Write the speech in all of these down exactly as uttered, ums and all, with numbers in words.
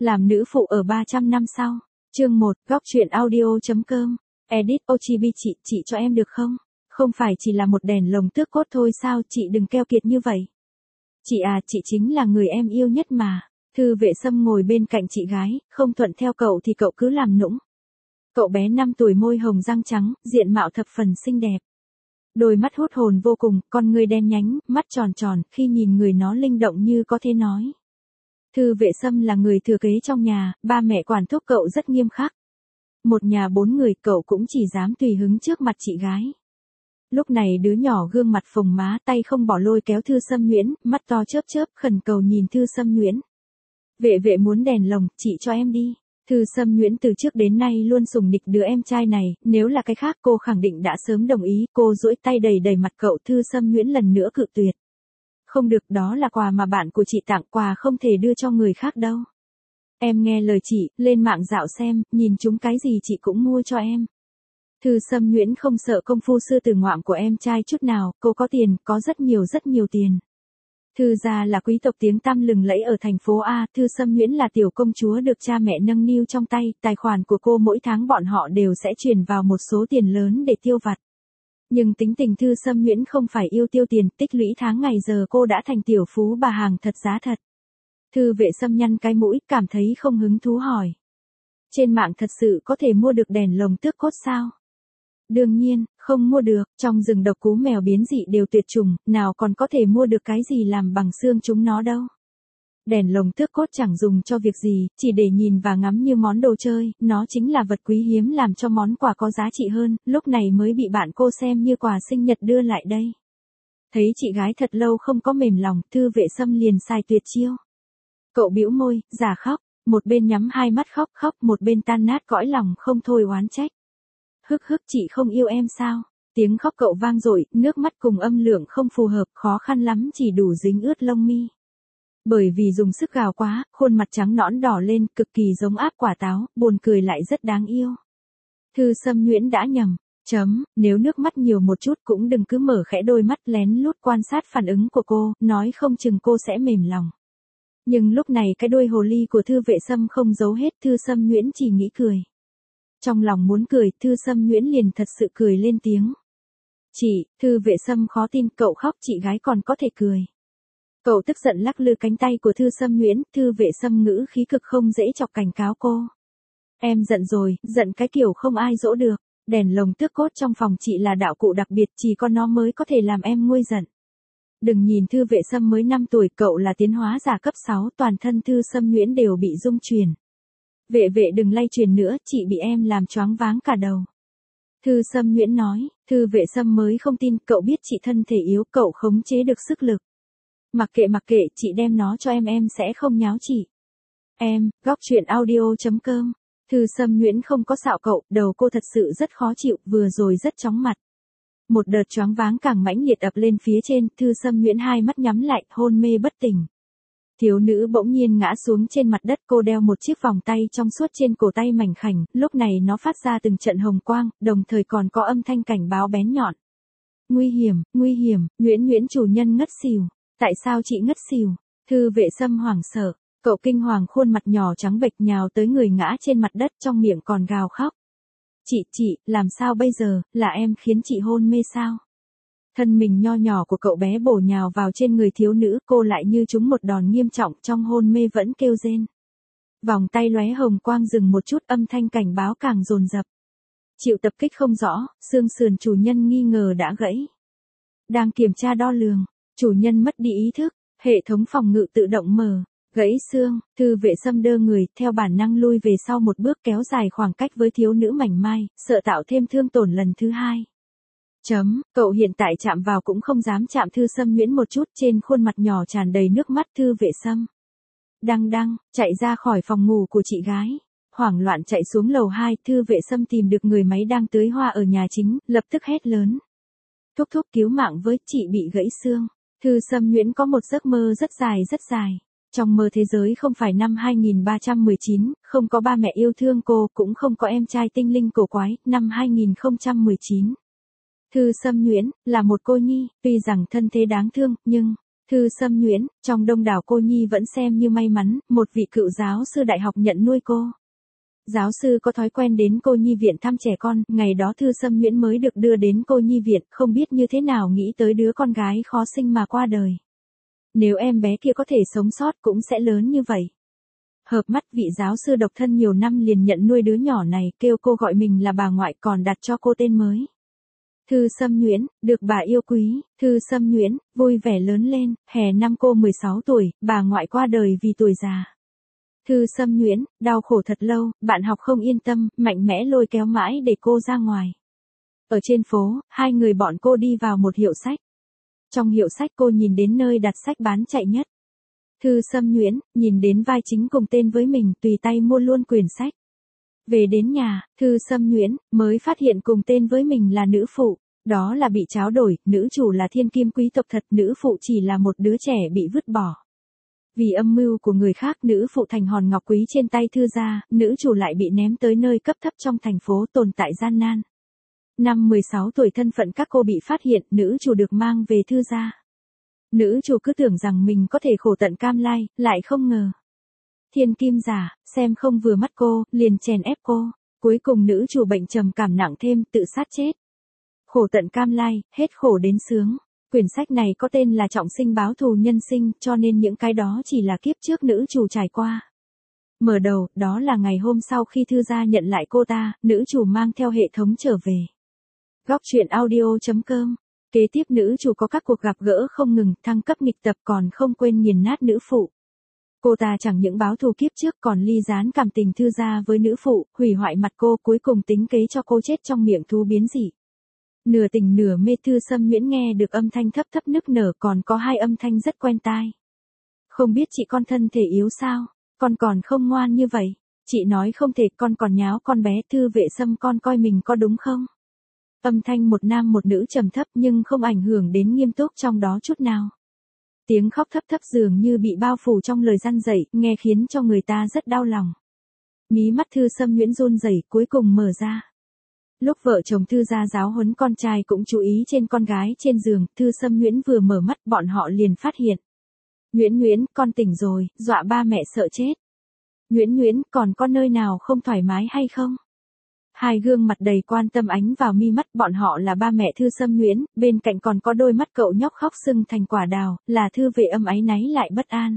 Làm nữ phụ ở ba trăm năm sau. Chương một, góc truyện audio.com. Edit Ochibi chị, chị cho em được không? Không phải chỉ là một đèn lồng tước cốt thôi sao, chị đừng keo kiệt như vậy. Chị à, chị chính là người em yêu nhất mà. Thư Vệ Sâm ngồi bên cạnh chị gái, không thuận theo cậu thì cậu cứ làm nũng. Cậu bé năm tuổi, môi hồng răng trắng, diện mạo thập phần xinh đẹp. Đôi mắt hút hồn vô cùng, con người đen nhánh, mắt tròn tròn, khi nhìn người nó linh động như có thể nói. Thư Vệ Sâm là người thừa kế trong nhà, ba mẹ quản thúc cậu rất nghiêm khắc. Một nhà bốn người, cậu cũng chỉ dám tùy hứng trước mặt chị gái. Lúc này đứa nhỏ gương mặt phồng má, tay không bỏ lôi kéo Thư Sâm Nhuyễn, mắt to chớp chớp khẩn cầu nhìn Thư Sâm Nhuyễn. Vệ vệ muốn đèn lồng, chị cho em đi. Thư Sâm Nhuyễn từ trước đến nay luôn sủng nịch đứa em trai này, nếu là cái khác cô khẳng định đã sớm đồng ý. Cô duỗi tay đầy đầy mặt cậu. Thư Sâm Nhuyễn lần nữa cự tuyệt. Không được, đó là quà mà bạn của chị tặng, quà không thể đưa cho người khác đâu. Em nghe lời chị, lên mạng dạo xem, nhìn chúng cái gì chị cũng mua cho em. Thư Sâm Nhuyễn không sợ công phu sư tử ngoạm của em trai chút nào, cô có tiền, có rất nhiều rất nhiều tiền. Thư gia là quý tộc tiếng tăm lừng lẫy ở thành phố A, Thư Sâm Nhuyễn là tiểu công chúa được cha mẹ nâng niu trong tay, tài khoản của cô mỗi tháng bọn họ đều sẽ chuyển vào một số tiền lớn để tiêu vặt. Nhưng tính tình Thư Sâm Nhuyễn không phải yêu tiêu tiền, tích lũy tháng ngày giờ cô đã thành tiểu phú bà hàng thật giá thật. Thư Vệ Sâm nhăn cái mũi, cảm thấy không hứng thú hỏi. Trên mạng thật sự có thể mua được đèn lồng tước cốt sao? Đương nhiên, không mua được, trong rừng độc cú mèo biến dị đều tuyệt chủng, nào còn có thể mua được cái gì làm bằng xương chúng nó đâu. Đèn lồng tước cốt chẳng dùng cho việc gì, chỉ để nhìn và ngắm như món đồ chơi, nó chính là vật quý hiếm làm cho món quà có giá trị hơn, lúc này mới bị bạn cô xem như quà sinh nhật đưa lại đây. Thấy chị gái thật lâu không có mềm lòng, Thư Vệ Sâm liền xài tuyệt chiêu. Cậu bĩu môi, giả khóc, một bên nhắm hai mắt khóc khóc, một bên tan nát cõi lòng không thôi oán trách. Hức hức, chị không yêu em sao? Tiếng khóc cậu vang dội, nước mắt cùng âm lượng không phù hợp, khó khăn lắm chỉ đủ dính ướt lông mi. Bởi vì dùng sức gào quá, khuôn mặt trắng nõn đỏ lên, cực kỳ giống áp quả táo, buồn cười lại rất đáng yêu. Thư Sâm Nhuyễn đã nhầm, chấm, nếu nước mắt nhiều một chút cũng đừng cứ mở khẽ đôi mắt lén lút quan sát phản ứng của cô, nói không chừng cô sẽ mềm lòng. Nhưng lúc này cái đôi hồ ly của Thư Vệ Sâm không giấu hết, Thư Sâm Nhuyễn chỉ nghĩ cười. Trong lòng muốn cười, Thư Sâm Nhuyễn liền thật sự cười lên tiếng. Chị, Thư Vệ Sâm khó tin, cậu khóc chị gái còn có thể cười. Cậu tức giận lắc lư cánh tay của Thư Sâm Nhuyễn, Thư Vệ Sâm ngữ khí cực không dễ chọc cảnh cáo cô. Em giận rồi, giận cái kiểu không ai dỗ được, đèn lồng tước cốt trong phòng chị là đạo cụ đặc biệt, chỉ có nó mới có thể làm em nguôi giận. Đừng nhìn Thư Vệ Sâm mới năm tuổi, cậu là tiến hóa giả cấp sáu, toàn thân Thư Sâm Nhuyễn đều bị rung chuyển. Vệ vệ đừng lay truyền nữa, chị bị em làm choáng váng cả đầu. Thư Sâm Nhuyễn nói. Thư Vệ Sâm mới không tin, cậu biết chị thân thể yếu, cậu khống chế được sức lực. Mặc kệ mặc kệ, chị đem nó cho em em sẽ không nháo chị. Em, góc truyện audio.com. Thư Sâm Nhuyễn không có xạo cậu, đầu cô thật sự rất khó chịu, vừa rồi rất chóng mặt. Một đợt choáng váng càng mãnh liệt ập lên phía trên, Thư Sâm Nhuyễn hai mắt nhắm lại, hôn mê bất tỉnh. Thiếu nữ bỗng nhiên ngã xuống trên mặt đất, cô đeo một chiếc vòng tay trong suốt trên cổ tay mảnh khảnh, lúc này nó phát ra từng trận hồng quang, đồng thời còn có âm thanh cảnh báo bén nhọn. Nguy hiểm, nguy hiểm, Nhuyễn Nhuyễn chủ nhân ngất xỉu. Tại sao chị ngất xỉu? Thư Vệ Sâm hoảng sợ, cậu kinh hoàng khuôn mặt nhỏ trắng bệch nhào tới người ngã trên mặt đất, trong miệng còn gào khóc. Chị, chị, làm sao bây giờ, là em khiến chị hôn mê sao? Thân mình nho nhỏ của cậu bé bổ nhào vào trên người thiếu nữ, cô lại như trúng một đòn nghiêm trọng, trong hôn mê vẫn kêu rên. Vòng tay lóe hồng quang dừng một chút, âm thanh cảnh báo càng dồn dập. Chịu tập kích không rõ, xương sườn chủ nhân nghi ngờ đã gãy. Đang kiểm tra đo lường, chủ nhân mất đi ý thức, hệ thống phòng ngự tự động mở. Gãy xương, Thư Vệ Sâm đơ người, theo bản năng lui về sau một bước, kéo dài khoảng cách với thiếu nữ mảnh mai, sợ tạo thêm thương tổn lần thứ hai. Chấm, cậu hiện tại chạm vào cũng không dám chạm Thư Sâm Nhuyễn một chút, trên khuôn mặt nhỏ tràn đầy nước mắt. Thư Vệ Sâm đăng đăng, chạy ra khỏi phòng ngủ của chị gái. Hoảng loạn chạy xuống lầu hai, Thư Vệ Sâm tìm được người máy đang tưới hoa ở nhà chính, lập tức hét lớn. Thúc thúc cứu mạng với, chị bị gãy xương. Thư Sâm Nhuyễn có một giấc mơ rất dài rất dài. Trong mơ thế giới không phải năm hai nghìn ba trăm mười chín, không có ba mẹ yêu thương cô, cũng không có em trai tinh linh cổ quái, năm hai nghìn không trăm mười chín. Thư Sâm Nhuyễn là một cô nhi, tuy rằng thân thế đáng thương, nhưng Thư Sâm Nhuyễn, trong đông đảo cô nhi vẫn xem như may mắn, một vị cựu giáo sư đại học nhận nuôi cô. Giáo sư có thói quen đến cô nhi viện thăm trẻ con, ngày đó Thư Sâm Nhuyễn mới được đưa đến cô nhi viện, không biết như thế nào nghĩ tới đứa con gái khó sinh mà qua đời. Nếu em bé kia có thể sống sót cũng sẽ lớn như vậy. Hợp mắt vị giáo sư độc thân nhiều năm liền nhận nuôi đứa nhỏ này, kêu cô gọi mình là bà ngoại còn đặt cho cô tên mới. Thư Sâm Nhuyễn, được bà yêu quý. Thư Sâm Nhuyễn, vui vẻ lớn lên, hè năm cô mười sáu tuổi, bà ngoại qua đời vì tuổi già. Thư Sâm Nhuyễn, đau khổ thật lâu, bạn học không yên tâm, mạnh mẽ lôi kéo mãi để cô ra ngoài. Ở trên phố, hai người bọn cô đi vào một hiệu sách. Trong hiệu sách cô nhìn đến nơi đặt sách bán chạy nhất. Thư Sâm Nhuyễn, nhìn đến vai chính cùng tên với mình, tùy tay mua luôn quyển sách. Về đến nhà, Thư Sâm Nhuyễn, mới phát hiện cùng tên với mình là nữ phụ. Đó là bị tráo đổi, nữ chủ là thiên kim quý tộc thật, nữ phụ chỉ là một đứa trẻ bị vứt bỏ. Vì âm mưu của người khác, nữ phụ thành hòn ngọc quý trên tay Thư gia, nữ chủ lại bị ném tới nơi cấp thấp trong thành phố tồn tại gian nan. Năm mười sáu tuổi thân phận các cô bị phát hiện, nữ chủ được mang về Thư gia. Nữ chủ cứ tưởng rằng mình có thể khổ tận cam lai, lại không ngờ. Thiên kim giả, xem không vừa mắt cô, liền chèn ép cô. Cuối cùng nữ chủ bệnh trầm cảm nặng thêm, tự sát chết. Khổ tận cam lai, hết khổ đến sướng. Quyển sách này có tên là Trọng sinh báo thù nhân sinh, cho nên những cái đó chỉ là kiếp trước nữ chủ trải qua. Mở đầu, đó là ngày hôm sau khi Thư gia nhận lại cô ta, nữ chủ mang theo hệ thống trở về. Góc truyện audio chấm com. Kế tiếp nữ chủ có các cuộc gặp gỡ không ngừng, thăng cấp nghịch tập còn không quên nghiền nát nữ phụ. Cô ta chẳng những báo thù kiếp trước còn ly gián cảm tình Thư gia với nữ phụ, hủy hoại mặt cô, cuối cùng tính kế cho cô chết trong miệng thú biến dị. Nửa tỉnh nửa mê Thư Sâm Nhuyễn nghe được âm thanh thấp thấp nức nở, còn có hai âm thanh rất quen tai. Không biết chị con thân thể yếu sao, con còn không ngoan như vậy. Chị nói không thể, con còn nháo con bé. Thư Vệ Sâm, con coi mình có đúng không? Âm thanh một nam một nữ trầm thấp nhưng không ảnh hưởng đến nghiêm túc trong đó chút nào. Tiếng khóc thấp thấp dường như bị bao phủ trong lời răn dạy, nghe khiến cho người ta rất đau lòng. Mí mắt Thư Sâm Nhuyễn run rẩy, cuối cùng mở ra. Lúc vợ chồng Thư gia giáo huấn con trai cũng chú ý trên con gái trên giường, Thư Sâm Nhuyễn vừa mở mắt bọn họ liền phát hiện. Nhuyễn Nhuyễn, con tỉnh rồi, dọa ba mẹ sợ chết. Nhuyễn Nhuyễn, còn có nơi nào không thoải mái hay không? Hai gương mặt đầy quan tâm ánh vào mi mắt, bọn họ là ba mẹ Thư Sâm Nhuyễn, bên cạnh còn có đôi mắt cậu nhóc khóc sưng thành quả đào, là Thư Vệ Âm áy náy lại bất an.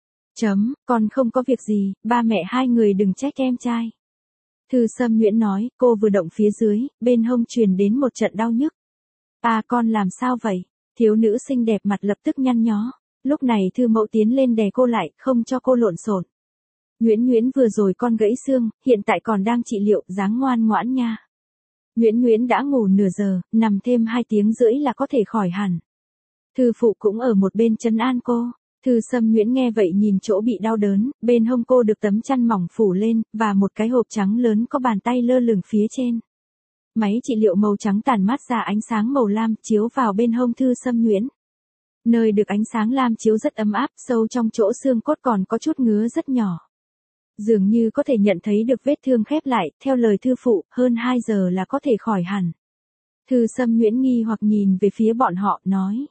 Chấm, con không có việc gì, ba mẹ hai người đừng trách em trai. Thư Sâm Nhuyễn nói, cô vừa động phía dưới, bên hông truyền đến một trận đau nhức. À, con làm sao vậy? Thiếu nữ xinh đẹp mặt lập tức nhăn nhó. Lúc này Thư Mẫu tiến lên đè cô lại, không cho cô lộn xộn. Nhuyễn Nhuyễn, vừa rồi con gãy xương, hiện tại còn đang trị liệu, dáng ngoan ngoãn nha. Nhuyễn Nhuyễn đã ngủ nửa giờ, nằm thêm hai tiếng rưỡi là có thể khỏi hẳn. Thư phụ cũng ở một bên trấn an cô. Thư Sâm Nhuyễn nghe vậy nhìn chỗ bị đau đớn, bên hông cô được tấm chăn mỏng phủ lên, và một cái hộp trắng lớn có bàn tay lơ lửng phía trên. Máy trị liệu màu trắng tản mát ra ánh sáng màu lam chiếu vào bên hông Thư Sâm Nhuyễn. Nơi được ánh sáng lam chiếu rất ấm áp, sâu trong chỗ xương cốt còn có chút ngứa rất nhỏ. Dường như có thể nhận thấy được vết thương khép lại, theo lời thư phụ, hơn hai giờ là có thể khỏi hẳn. Thư Sâm Nhuyễn nghi hoặc nhìn về phía bọn họ, nói.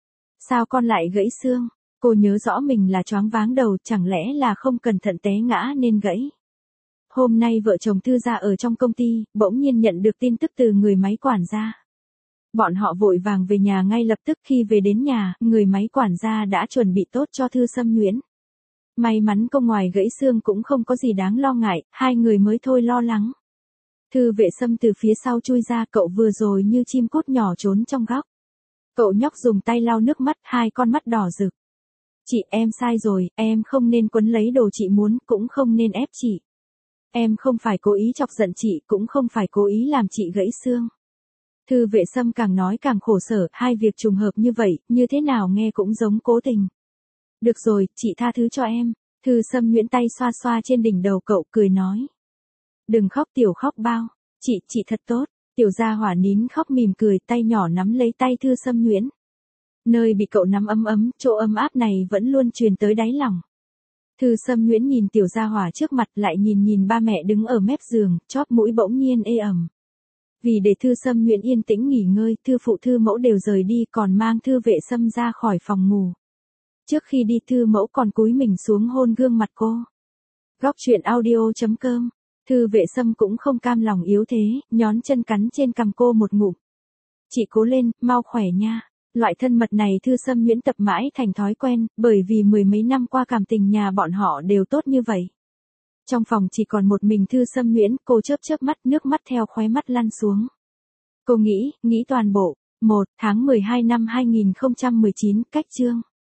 Sao con lại gãy xương? Cô nhớ rõ mình là choáng váng đầu, chẳng lẽ là không cẩn thận té ngã nên gãy. Hôm nay vợ chồng Thư gia ở trong công ty, bỗng nhiên nhận được tin tức từ người máy quản gia. Bọn họ vội vàng về nhà ngay lập tức, khi về đến nhà, người máy quản gia đã chuẩn bị tốt cho Thư Sâm Nhuyễn. May mắn cô ngoài gãy xương cũng không có gì đáng lo ngại, hai người mới thôi lo lắng. Thư Vệ Sâm từ phía sau chui ra, cậu vừa rồi như chim cút nhỏ trốn trong góc. Cậu nhóc dùng tay lau nước mắt, hai con mắt đỏ rực. Chị, em sai rồi, em không nên quấn lấy đồ chị muốn, cũng không nên ép chị. Em không phải cố ý chọc giận chị, cũng không phải cố ý làm chị gãy xương. Thư Vệ Sâm càng nói càng khổ sở, hai việc trùng hợp như vậy, như thế nào nghe cũng giống cố tình. Được rồi, chị tha thứ cho em. Thư Sâm Nhuyễn tay xoa xoa trên đỉnh đầu cậu, cười nói. Đừng khóc tiểu khóc bao, chị, chị thật tốt. Tiểu gia hỏa nín khóc mỉm cười, tay nhỏ nắm lấy tay Thư Sâm Nhuyễn. Nơi bị cậu nắm ấm ấm, chỗ ấm áp này vẫn luôn truyền tới đáy lòng. Thư Sâm Nhuyễn nhìn tiểu gia hỏa trước mặt, lại nhìn nhìn ba mẹ đứng ở mép giường, chóp mũi bỗng nhiên ê ẩm. Vì để Thư Sâm Nhuyễn yên tĩnh nghỉ ngơi, thư phụ thư mẫu đều rời đi, còn mang Thư Vệ Sâm ra khỏi phòng ngủ. Trước khi đi Thư Mẫu còn cúi mình xuống hôn gương mặt cô. Góc truyện audio.com. Thư Vệ Sâm cũng không cam lòng yếu thế, nhón chân cắn trên cằm cô một ngụm. Chị cố lên, mau khỏe nha. Loại thân mật này Thư Sâm Nguyễn tập mãi thành thói quen, bởi vì mười mấy năm qua cảm tình nhà bọn họ đều tốt như vậy. Trong phòng chỉ còn một mình Thư Sâm Nguyễn, cô chớp chớp mắt, nước mắt theo khóe mắt lăn xuống. Cô nghĩ, nghĩ toàn bộ. một tháng mười hai năm hai nghìn không trăm mười chín, cách chương.